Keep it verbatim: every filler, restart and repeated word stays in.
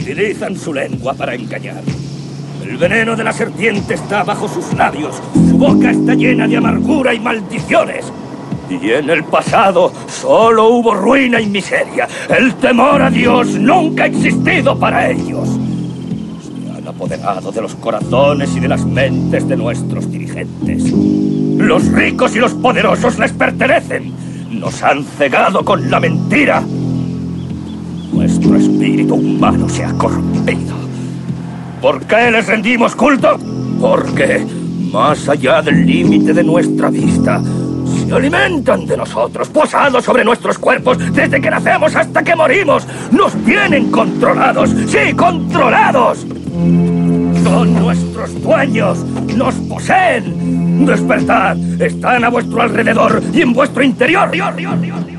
Utilizan su lengua para engañar. El veneno de la serpiente está bajo sus labios. Su boca está llena de amargura y maldiciones. Y en el pasado solo hubo ruina y miseria. El temor a Dios nunca ha existido para ellos. Se han apoderado de los corazones y de las mentes de nuestros dirigentes. Los ricos y los poderosos les pertenecen. Nos han cegado con la mentira. Nuestro espíritu humano se ha corrompido. ¿Por qué les rendimos culto? Porque, más allá del límite de nuestra vista, se alimentan de nosotros, posados sobre nuestros cuerpos, desde que nacemos hasta que morimos. Nos tienen controlados, sí, controlados. Son nuestros dueños, nos poseen. Despertad, están a vuestro alrededor y en vuestro interior.